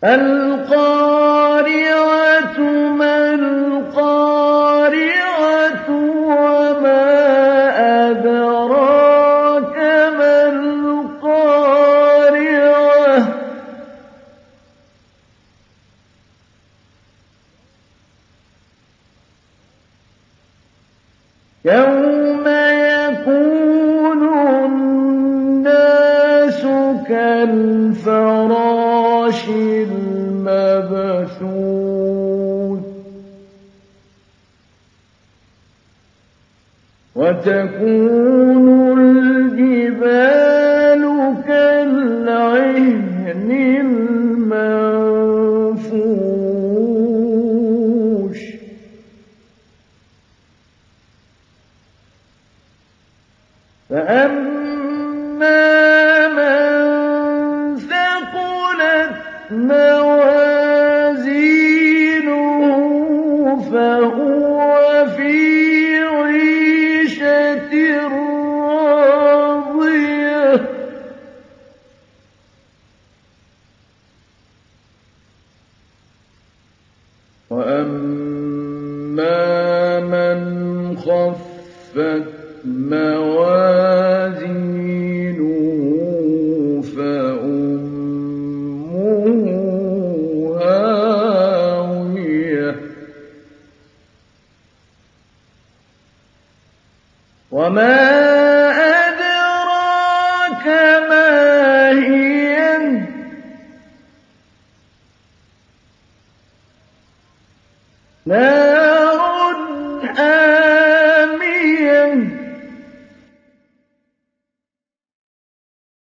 الْقَارِعَةُ مَا الْقَارِعَةُ وَمَا أَدْرَاكَ مَا الْقَارِعَةُ يَوْمَ يَكُونُ النَّاسُ كَالْفَرَاشِ الْمَبْثُوثِ وَتَكُونُ الْجِبَالُ كَالْعِهْنِ الْمَنفُوشِ فَأَمَّا مَن ثَقُلَتْ مَوَازِينُهُ فَهُوَ فِي عِيشَةٍ رَّاضِيَةٍ وَأَمَّا مَنْ خَفَّتْ مَوَازِينُهُ فَأُمُّهُ هَاوِيَةٌ وَمَا أَدْرَاكَ مَا هِيَهْ